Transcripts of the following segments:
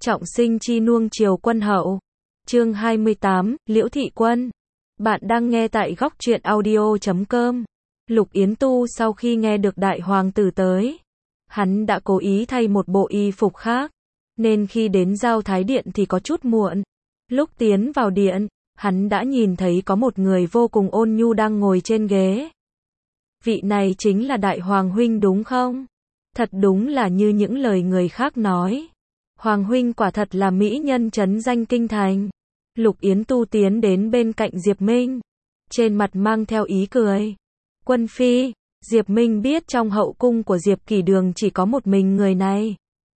Trọng sinh chi nuông chiều quân hậu. Chương 28, Liễu Thị Quân. Bạn đang nghe tại góc truyện audio.com. Lục Yến Tu sau khi nghe được đại hoàng tử tới, hắn đã cố ý thay một bộ y phục khác, nên khi đến giao thái điện thì có chút muộn. Lúc tiến vào điện, hắn đã nhìn thấy có một người vô cùng ôn nhu đang ngồi trên ghế. Vị này chính là đại hoàng huynh đúng không? Thật đúng là như những lời người khác nói. Hoàng huynh quả thật là mỹ nhân trấn danh kinh thành. Lục Yến Tu tiến đến bên cạnh Diệp Minh, trên mặt mang theo ý cười. Quân phi, Diệp Minh biết trong hậu cung của Diệp Kỷ Đường chỉ có một mình người này.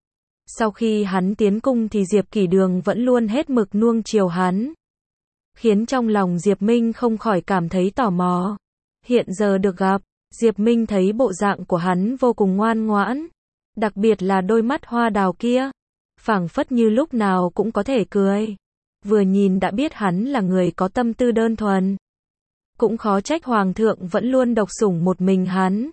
Sau khi hắn tiến cung thì Diệp Kỷ Đường vẫn luôn hết mực nuông chiều hắn, khiến trong lòng Diệp Minh không khỏi cảm thấy tò mò. Hiện giờ được gặp, Diệp Minh thấy bộ dạng của hắn vô cùng ngoan ngoãn, đặc biệt là đôi mắt hoa đào kia, phảng phất như lúc nào cũng có thể cười. Vừa nhìn đã biết hắn là người có tâm tư đơn thuần. Cũng khó trách hoàng thượng vẫn luôn độc sủng một mình hắn.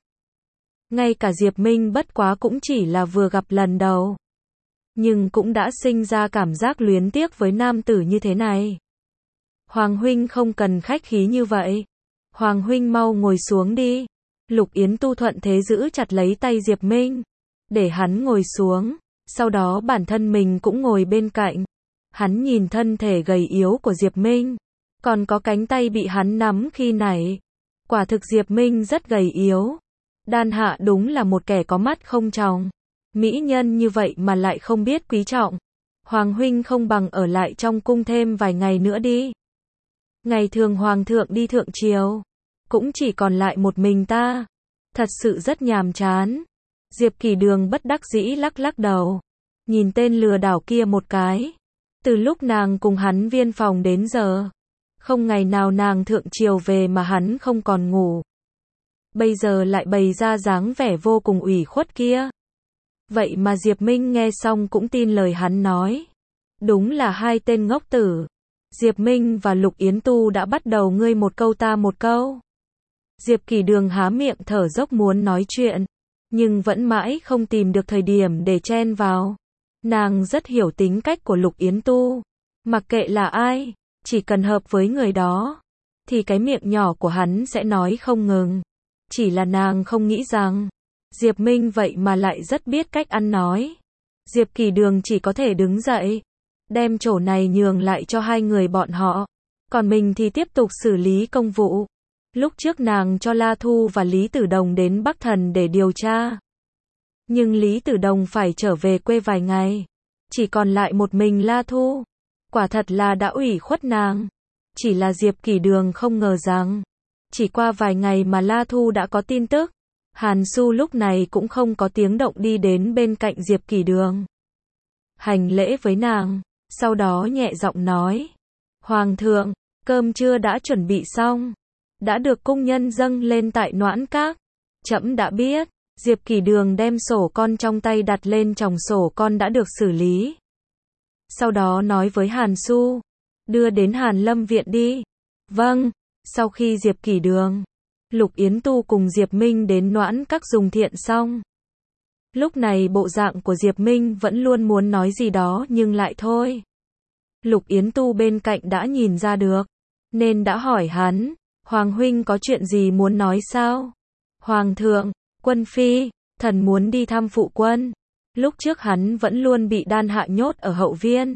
Ngay cả Diệp Minh bất quá cũng chỉ là vừa gặp lần đầu, nhưng cũng đã sinh ra cảm giác luyến tiếc với nam tử như thế này. Hoàng huynh không cần khách khí như vậy. Hoàng huynh mau ngồi xuống đi. Lục Yến Tu thuận thế giữ chặt lấy tay Diệp Minh, để hắn ngồi xuống, sau đó bản thân mình cũng ngồi bên cạnh. Hắn nhìn thân thể gầy yếu của Diệp Minh, còn có cánh tay bị hắn nắm khi nãy. Quả thực Diệp Minh rất gầy yếu. Đan Hạ đúng là một kẻ có mắt không tròng. Mỹ nhân như vậy mà lại không biết quý trọng. Hoàng huynh không bằng ở lại trong cung thêm vài ngày nữa đi. Ngày thường hoàng thượng đi thượng triều, cũng chỉ còn lại một mình ta. Thật sự rất nhàm chán. Diệp Kỷ Đường bất đắc dĩ lắc lắc đầu, nhìn tên lừa đảo kia một cái. Từ lúc nàng cùng hắn viên phòng đến giờ, không ngày nào nàng thượng triều về mà hắn không còn ngủ. Bây giờ lại bày ra dáng vẻ vô cùng ủy khuất kia. Vậy mà Diệp Minh nghe xong cũng tin lời hắn nói. Đúng là hai tên ngốc tử. Diệp Minh và Lục Yến Tu đã bắt đầu ngươi một câu ta một câu. Diệp Kỷ Đường há miệng thở dốc muốn nói chuyện, nhưng vẫn mãi không tìm được thời điểm để chen vào. Nàng rất hiểu tính cách của Lục Yến Tu. Mặc kệ là ai, chỉ cần hợp với người đó, thì cái miệng nhỏ của hắn sẽ nói không ngừng. Chỉ là nàng không nghĩ rằng, Diệp Minh vậy mà lại rất biết cách ăn nói. Diệp Kỷ Đường chỉ có thể đứng dậy, đem chỗ này nhường lại cho hai người bọn họ. Còn mình thì tiếp tục xử lý công vụ. Lúc trước nàng cho La Thu và Lý Tử Đồng đến Bắc Thần để điều tra. Nhưng Lý Tử Đồng phải trở về quê vài ngày. Chỉ còn lại một mình La Thu. Quả thật là đã ủy khuất nàng. Chỉ là Diệp Kỷ Đường không ngờ rằng, chỉ qua vài ngày mà La Thu đã có tin tức. Hàn Su lúc này cũng không có tiếng động đi đến bên cạnh Diệp Kỷ Đường, hành lễ với nàng, sau đó nhẹ giọng nói. Hoàng thượng, cơm trưa đã chuẩn bị xong, đã được cung nhân dâng lên tại Noãn Các. Trẫm đã biết. Diệp Kỷ Đường đem sổ con trong tay đặt lên chồng sổ con đã được xử lý. Sau đó nói với Hàn Su, đưa đến Hàn Lâm viện đi. Vâng. Sau khi Diệp Kỷ Đường, Lục Yến Tu cùng Diệp Minh đến Noãn Các dùng thiện xong. Lúc này bộ dạng của Diệp Minh vẫn luôn muốn nói gì đó nhưng lại thôi. Lục Yến Tu bên cạnh đã nhìn ra được, nên đã hỏi hắn, Hoàng huynh có chuyện gì muốn nói sao? Hoàng thượng, quân phi, thần muốn đi thăm phụ quân. Lúc trước hắn vẫn luôn bị Đan Hạ nhốt ở hậu viên,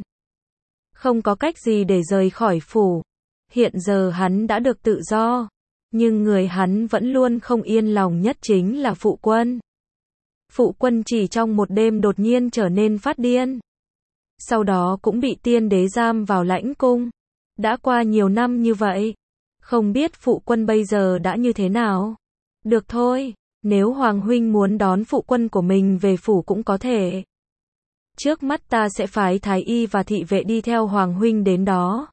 không có cách gì để rời khỏi phủ. Hiện giờ hắn đã được tự do, nhưng người hắn vẫn luôn không yên lòng nhất chính là phụ quân. Phụ quân chỉ trong một đêm đột nhiên trở nên phát điên, sau đó cũng bị tiên đế giam vào lãnh cung. Đã qua nhiều năm như vậy, không biết phụ quân bây giờ đã như thế nào. Được thôi, nếu Hoàng huynh muốn đón phụ quân của mình về phủ cũng có thể. Trước mắt ta sẽ phái thái y và thị vệ đi theo Hoàng huynh đến đó,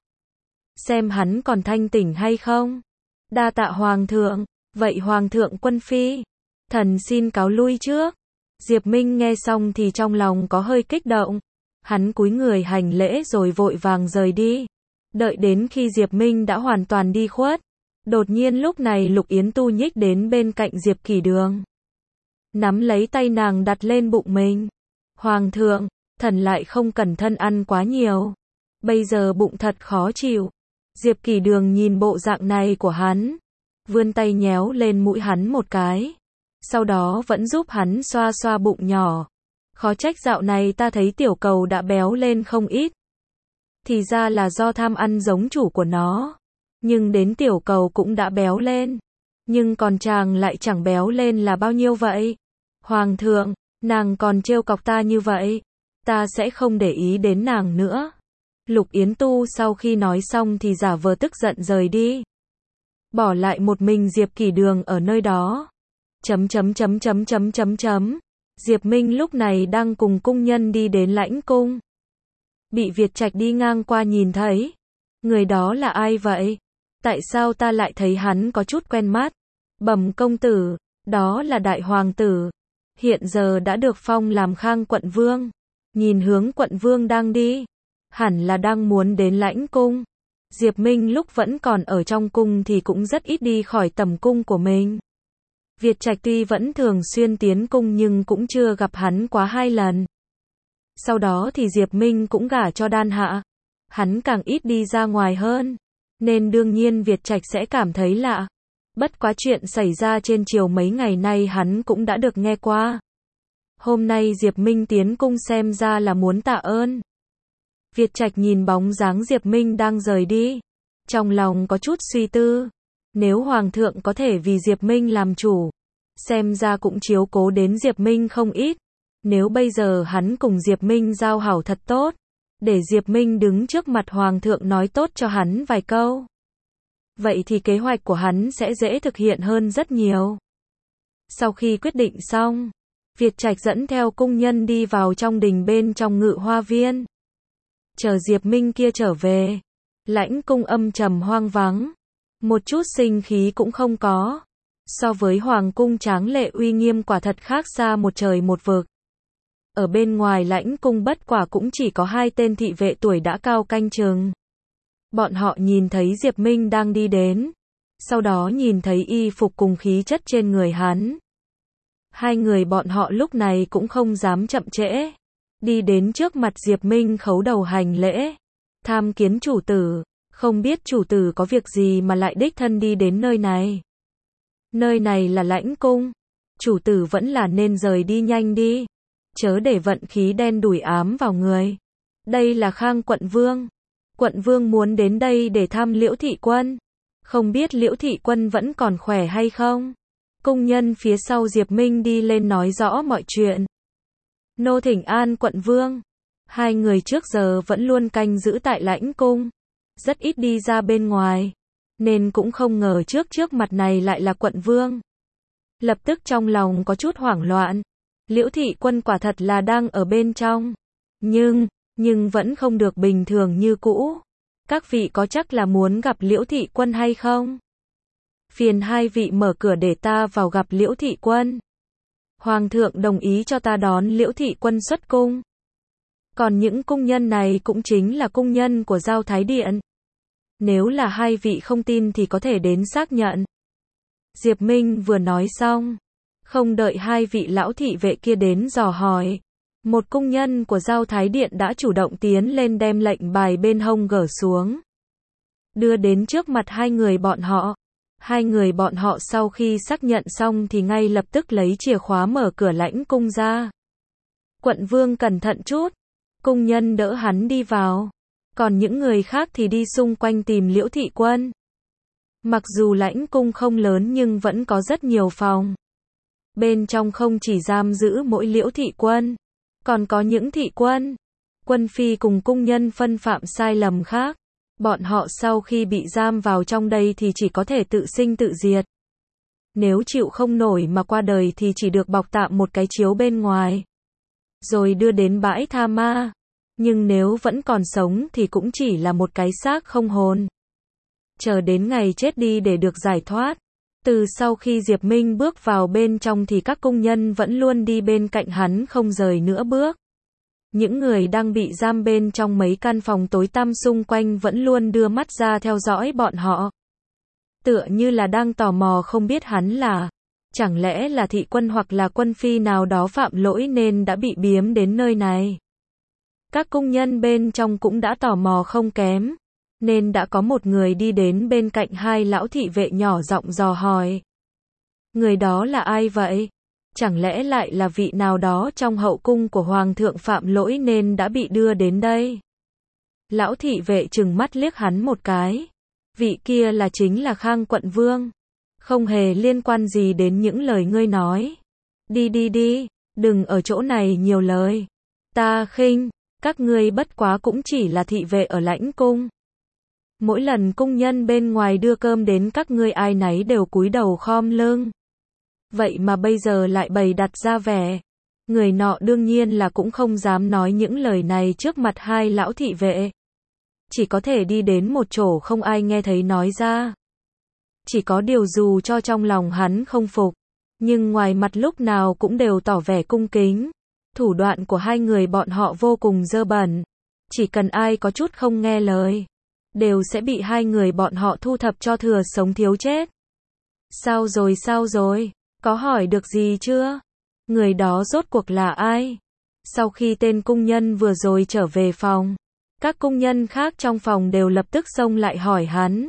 xem hắn còn thanh tỉnh hay không. Đa tạ Hoàng thượng. Vậy Hoàng thượng quân phi, thần xin cáo lui trước. Diệp Minh nghe xong thì trong lòng có hơi kích động. Hắn cúi người hành lễ rồi vội vàng rời đi. Đợi đến khi Diệp Minh đã hoàn toàn đi khuất, đột nhiên lúc này Lục Yến Tu nhích đến bên cạnh Diệp Kỷ Đường, nắm lấy tay nàng đặt lên bụng mình. Hoàng thượng, thần lại không cẩn thận ăn quá nhiều. Bây giờ bụng thật khó chịu. Diệp Kỳ Đường nhìn bộ dạng này của hắn, vươn tay nhéo lên mũi hắn một cái. Sau đó vẫn giúp hắn xoa xoa bụng nhỏ. Khó trách dạo này ta thấy tiểu cầu đã béo lên không ít. Thì ra là do tham ăn giống chủ của nó. Nhưng đến tiểu cầu cũng đã béo lên. Nhưng còn chàng lại chẳng béo lên là bao nhiêu vậy? Hoàng thượng, nàng còn trêu cọc ta như vậy. Ta sẽ không để ý đến nàng nữa. Lục Yến Tu sau khi nói xong thì giả vờ tức giận rời đi. Bỏ lại một mình Diệp Kỳ Đường ở nơi đó. Diệp Minh lúc này đang cùng cung nhân đi đến lãnh cung. Bị Việt Trạch đi ngang qua nhìn thấy. Người đó là ai vậy? Tại sao ta lại thấy hắn có chút quen mắt? Bẩm công tử, đó là đại hoàng tử. Hiện giờ đã được phong làm Khang quận vương. Nhìn hướng quận vương đang đi. Hẳn là đang muốn đến lãnh cung. Diệp Minh lúc vẫn còn ở trong cung thì cũng rất ít đi khỏi tầm cung của mình. Việt Trạch tuy vẫn thường xuyên tiến cung nhưng cũng chưa gặp hắn quá 2 lần. Sau đó thì Diệp Minh cũng gả cho Đan Hạ. Hắn càng ít đi ra ngoài hơn. Nên đương nhiên Việt Trạch sẽ cảm thấy lạ. Bất quá chuyện xảy ra trên triều mấy ngày nay hắn cũng đã được nghe qua. Hôm nay Diệp Minh tiến cung xem ra là muốn tạ ơn. Việt Trạch nhìn bóng dáng Diệp Minh đang rời đi. Trong lòng có chút suy tư. Nếu Hoàng thượng có thể vì Diệp Minh làm chủ. Xem ra cũng chiếu cố đến Diệp Minh không ít. Nếu bây giờ hắn cùng Diệp Minh giao hảo thật tốt. Để Diệp Minh đứng trước mặt Hoàng thượng nói tốt cho hắn vài câu. Vậy thì kế hoạch của hắn sẽ dễ thực hiện hơn rất nhiều. Sau khi quyết định xong, Việt Trạch dẫn theo cung nhân đi vào trong đình bên trong Ngự Hoa Viên. Chờ Diệp Minh kia trở về. Lãnh cung âm trầm hoang vắng. Một chút sinh khí cũng không có. So với hoàng cung tráng lệ uy nghiêm quả thật khác xa một trời một vực. Ở bên ngoài lãnh cung bất quả cũng chỉ có 2 tên thị vệ tuổi đã cao canh chừng. Bọn họ nhìn thấy Diệp Minh đang đi đến. Sau đó nhìn thấy y phục cùng khí chất trên người hắn. 2 người bọn họ lúc này cũng không dám chậm trễ. Đi đến trước mặt Diệp Minh khấu đầu hành lễ. Tham kiến chủ tử. Không biết chủ tử có việc gì mà lại đích thân đi đến nơi này. Nơi này là lãnh cung. Chủ tử vẫn là nên rời đi nhanh đi. Chớ để vận khí đen đủi ám vào người. Đây là Khang quận vương. Quận vương muốn đến đây để thăm Liễu thị quân. Không biết Liễu thị quân vẫn còn khỏe hay không? Cung nhân phía sau Diệp Minh đi lên nói rõ mọi chuyện. Nô thỉnh an quận vương. 2 người trước giờ vẫn luôn canh giữ tại lãnh cung. Rất ít đi ra bên ngoài. Nên cũng không ngờ trước mặt này lại là quận vương. Lập tức trong lòng có chút hoảng loạn. Liễu thị quân quả thật là đang ở bên trong. Nhưng vẫn không được bình thường như cũ. Các vị có chắc là muốn gặp Liễu thị quân hay không? Phiền 2 vị mở cửa để ta vào gặp Liễu thị quân. Hoàng thượng đồng ý cho ta đón Liễu thị quân xuất cung. Còn những cung nhân này cũng chính là cung nhân của Giao Thái Điện. Nếu là 2 vị không tin thì có thể đến xác nhận. Diệp Minh vừa nói xong. Không đợi 2 vị lão thị vệ kia đến dò hỏi. Một cung nhân của Giao Thái Điện đã chủ động tiến lên đem lệnh bài bên hông gỡ xuống. Đưa đến trước mặt 2 người bọn họ. 2 người bọn họ sau khi xác nhận xong thì ngay lập tức lấy chìa khóa mở cửa lãnh cung ra. Quận vương cẩn thận chút. Cung nhân đỡ hắn đi vào. Còn những người khác thì đi xung quanh tìm Liễu thị quân. Mặc dù lãnh cung không lớn nhưng vẫn có rất nhiều phòng. Bên trong không chỉ giam giữ mỗi Liễu thị quân. Còn có những thị quân, quân phi cùng cung nhân phân phạm sai lầm khác. Bọn họ sau khi bị giam vào trong đây thì chỉ có thể tự sinh tự diệt. Nếu chịu không nổi mà qua đời thì chỉ được bọc tạm một cái chiếu bên ngoài. Rồi đưa đến bãi tha ma. Nhưng nếu vẫn còn sống thì cũng chỉ là một cái xác không hồn. Chờ đến ngày chết đi để được giải thoát. Từ sau khi Diệp Minh bước vào bên trong thì các cung nhân vẫn luôn đi bên cạnh hắn không rời nửa bước. Những người đang bị giam bên trong mấy căn phòng tối tăm xung quanh vẫn luôn đưa mắt ra theo dõi bọn họ. Tựa như là đang tò mò không biết hắn là, chẳng lẽ là thị quân hoặc là quân phi nào đó phạm lỗi nên đã bị biếm đến nơi này. Các cung nhân bên trong cũng đã tò mò không kém, nên đã có một người đi đến bên cạnh hai lão thị vệ nhỏ giọng dò hỏi. Người đó là ai vậy? Chẳng lẽ lại là vị nào đó trong hậu cung của Hoàng thượng phạm lỗi nên đã bị đưa đến đây? Lão thị vệ trừng mắt liếc hắn một cái. Vị kia chính là Khang quận vương. Không hề liên quan gì đến những lời ngươi nói. Đi đi đi, đừng ở chỗ này nhiều lời. Ta khinh, các ngươi bất quá cũng chỉ là thị vệ ở lãnh cung. Mỗi lần cung nhân bên ngoài đưa cơm đến các ngươi ai nấy đều cúi đầu khom lưng. Vậy mà bây giờ lại bày đặt ra vẻ. Người nọ đương nhiên là cũng không dám nói những lời này trước mặt hai lão thị vệ. Chỉ có thể đi đến một chỗ không ai nghe thấy nói ra. Chỉ có điều dù cho trong lòng hắn không phục, nhưng ngoài mặt lúc nào cũng đều tỏ vẻ cung kính. Thủ đoạn của hai người bọn họ vô cùng dơ bẩn. Chỉ cần ai có chút không nghe lời, đều sẽ bị hai người bọn họ thu thập cho thừa sống thiếu chết. Sao rồi? Có hỏi được gì chưa? Người đó rốt cuộc là ai? Sau khi tên cung nhân vừa rồi trở về phòng, các cung nhân khác trong phòng đều lập tức xông lại hỏi hắn.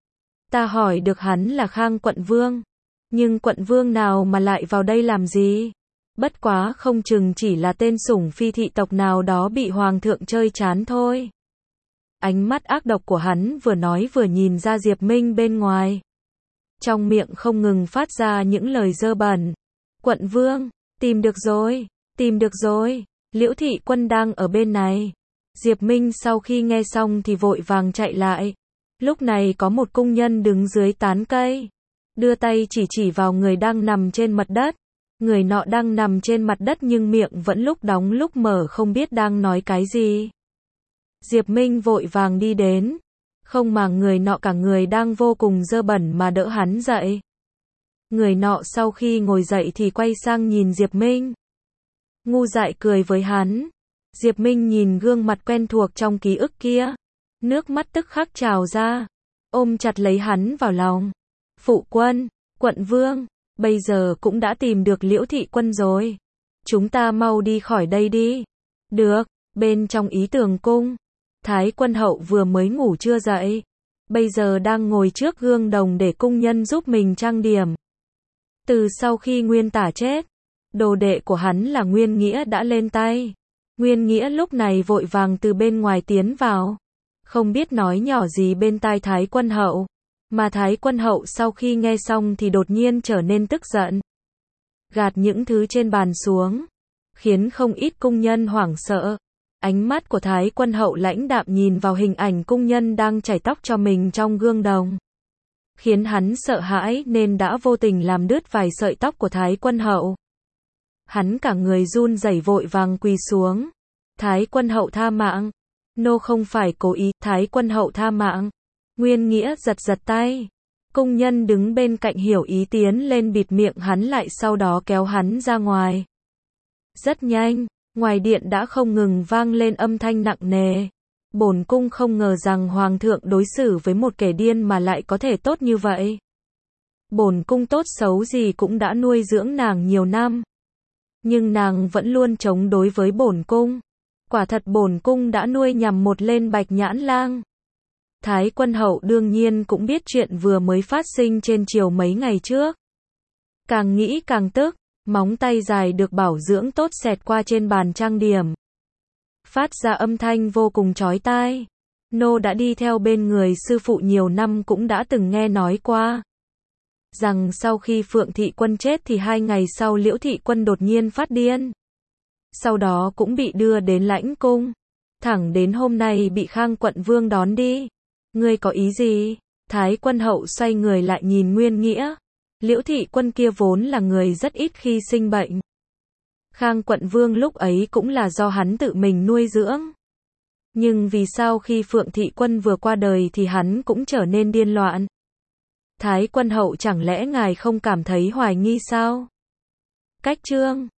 Ta hỏi được hắn là Khang quận vương. Nhưng quận vương nào mà lại vào đây làm gì? Bất quá không chừng chỉ là tên sủng phi thị tộc nào đó bị hoàng thượng chơi chán thôi. Ánh mắt ác độc của hắn vừa nói vừa nhìn ra Diệp Minh bên ngoài. Trong miệng không ngừng phát ra những lời dơ bẩn. Quận vương, tìm được rồi, Liễu Thị Quân đang ở bên này. Diệp Minh sau khi nghe xong thì vội vàng chạy lại. Lúc này có một cung nhân đứng dưới tán cây, đưa tay chỉ vào người đang nằm trên mặt đất. Người nọ đang nằm trên mặt đất nhưng miệng vẫn lúc đóng lúc mở không biết đang nói cái gì. Diệp Minh vội vàng đi đến, không mà người nọ cả người đang vô cùng dơ bẩn mà đỡ hắn dậy. Người nọ sau khi ngồi dậy thì quay sang nhìn Diệp Minh. Ngu dại cười với hắn. Diệp Minh nhìn gương mặt quen thuộc trong ký ức kia, nước mắt tức khắc trào ra, ôm chặt lấy hắn vào lòng. Phụ quân, quận vương, bây giờ cũng đã tìm được Liễu Thị Quân rồi. Chúng ta mau đi khỏi đây đi. Được, bên trong ý tường cung, Thái Quân hậu vừa mới ngủ chưa dậy, bây giờ đang ngồi trước gương đồng để cung nhân giúp mình trang điểm. Từ sau khi Nguyên Tả chết, đồ đệ của hắn là Nguyên Nghĩa đã lên tay. Nguyên Nghĩa lúc này vội vàng từ bên ngoài tiến vào, không biết nói nhỏ gì bên tai Thái Quân hậu, mà Thái Quân hậu sau khi nghe xong thì đột nhiên trở nên tức giận. Gạt những thứ trên bàn xuống, khiến không ít cung nhân hoảng sợ. Ánh mắt của Thái Quân hậu lãnh đạm nhìn vào hình ảnh cung nhân đang chải tóc cho mình trong gương đồng, khiến hắn sợ hãi nên đã vô tình làm đứt vài sợi tóc của Thái Quân hậu. Hắn cả người run rẩy vội vàng quỳ xuống. Thái Quân hậu tha mạng. Nô không phải cố ý. Thái Quân hậu tha mạng. Nguyên Nghĩa giật tay. Cung nhân đứng bên cạnh hiểu ý tiến lên bịt miệng hắn lại sau đó kéo hắn ra ngoài. Rất nhanh, ngoài điện đã không ngừng vang lên âm thanh nặng nề. Bổn cung không ngờ rằng hoàng thượng đối xử với một kẻ điên mà lại có thể tốt như vậy. Bổn cung tốt xấu gì cũng đã nuôi dưỡng nàng nhiều năm, nhưng nàng vẫn luôn chống đối với bổn cung. Quả thật bổn cung đã nuôi nhầm một lên Bạch Nhãn Lang. Thái Quân hậu đương nhiên cũng biết chuyện vừa mới phát sinh trên triều mấy ngày trước. Càng nghĩ càng tức, móng tay dài được bảo dưỡng tốt xẹt qua trên bàn trang điểm, phát ra âm thanh vô cùng chói tai. Nô đã đi theo bên người sư phụ nhiều năm cũng đã từng nghe nói qua rằng sau khi Phượng Thị Quân chết thì 2 ngày sau Liễu Thị Quân đột nhiên phát điên. Sau đó cũng bị đưa đến lãnh cung. Thẳng đến hôm nay bị Khang quận vương đón đi. Ngươi có ý gì? Thái Quân hậu xoay người lại nhìn Nguyên Nghĩa. Liễu Thị Quân kia vốn là người rất ít khi sinh bệnh. Khang quận vương lúc ấy cũng là do hắn tự mình nuôi dưỡng. Nhưng vì sao khi Phượng Thị Quân vừa qua đời thì hắn cũng trở nên điên loạn? Thái Quân hậu chẳng lẽ ngài không cảm thấy hoài nghi sao? Cách chương